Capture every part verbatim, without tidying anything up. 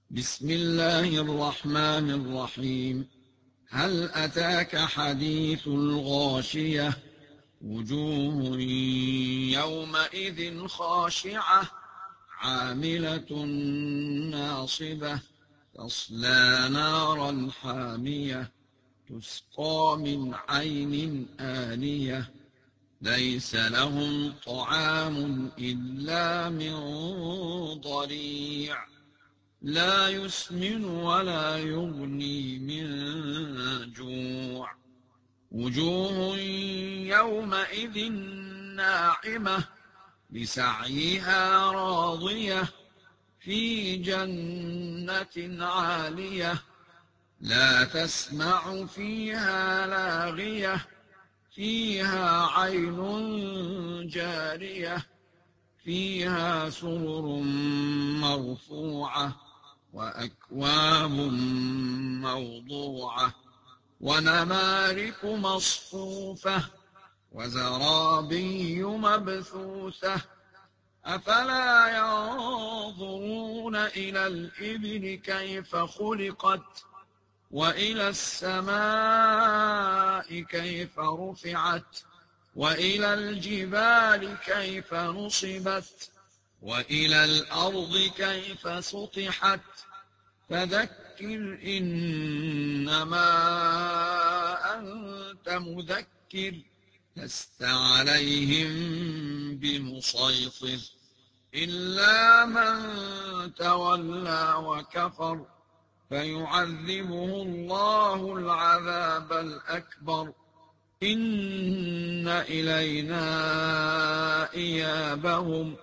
بسم الله الرحمن الرحيم. هل أتاك حديث الغاشية؟ وجوه يومئذ خاشعة عاملة ناصبة تصلى نارا حامية تسقى من عين آنية ليس لهم طعام إلا من ضريع لا يسمن ولا يغني من جوع وجوه يومئذ ناعمة لسعيها راضية في جنة عالية لا تسمع فيها لاغية فيها عين جارية فيها سرر مرفوعة وأكواب موضوعة ونمارق مصفوفة وزرابي مبثوثة أفلا ينظرون إلى الإبل كيف خلقت وإلى السماء كيف رفعت وإلى الجبال كيف نصبت وإلى الأرض كيف سطحت فذكر إنما أنت مذكر لست عليهم بمسيطر إلا من تولى وكفر فيعذبه الله العذاب الأكبر إن إلينا إيابهم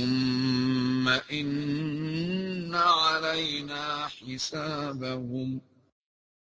ثم إن علينا حسابهم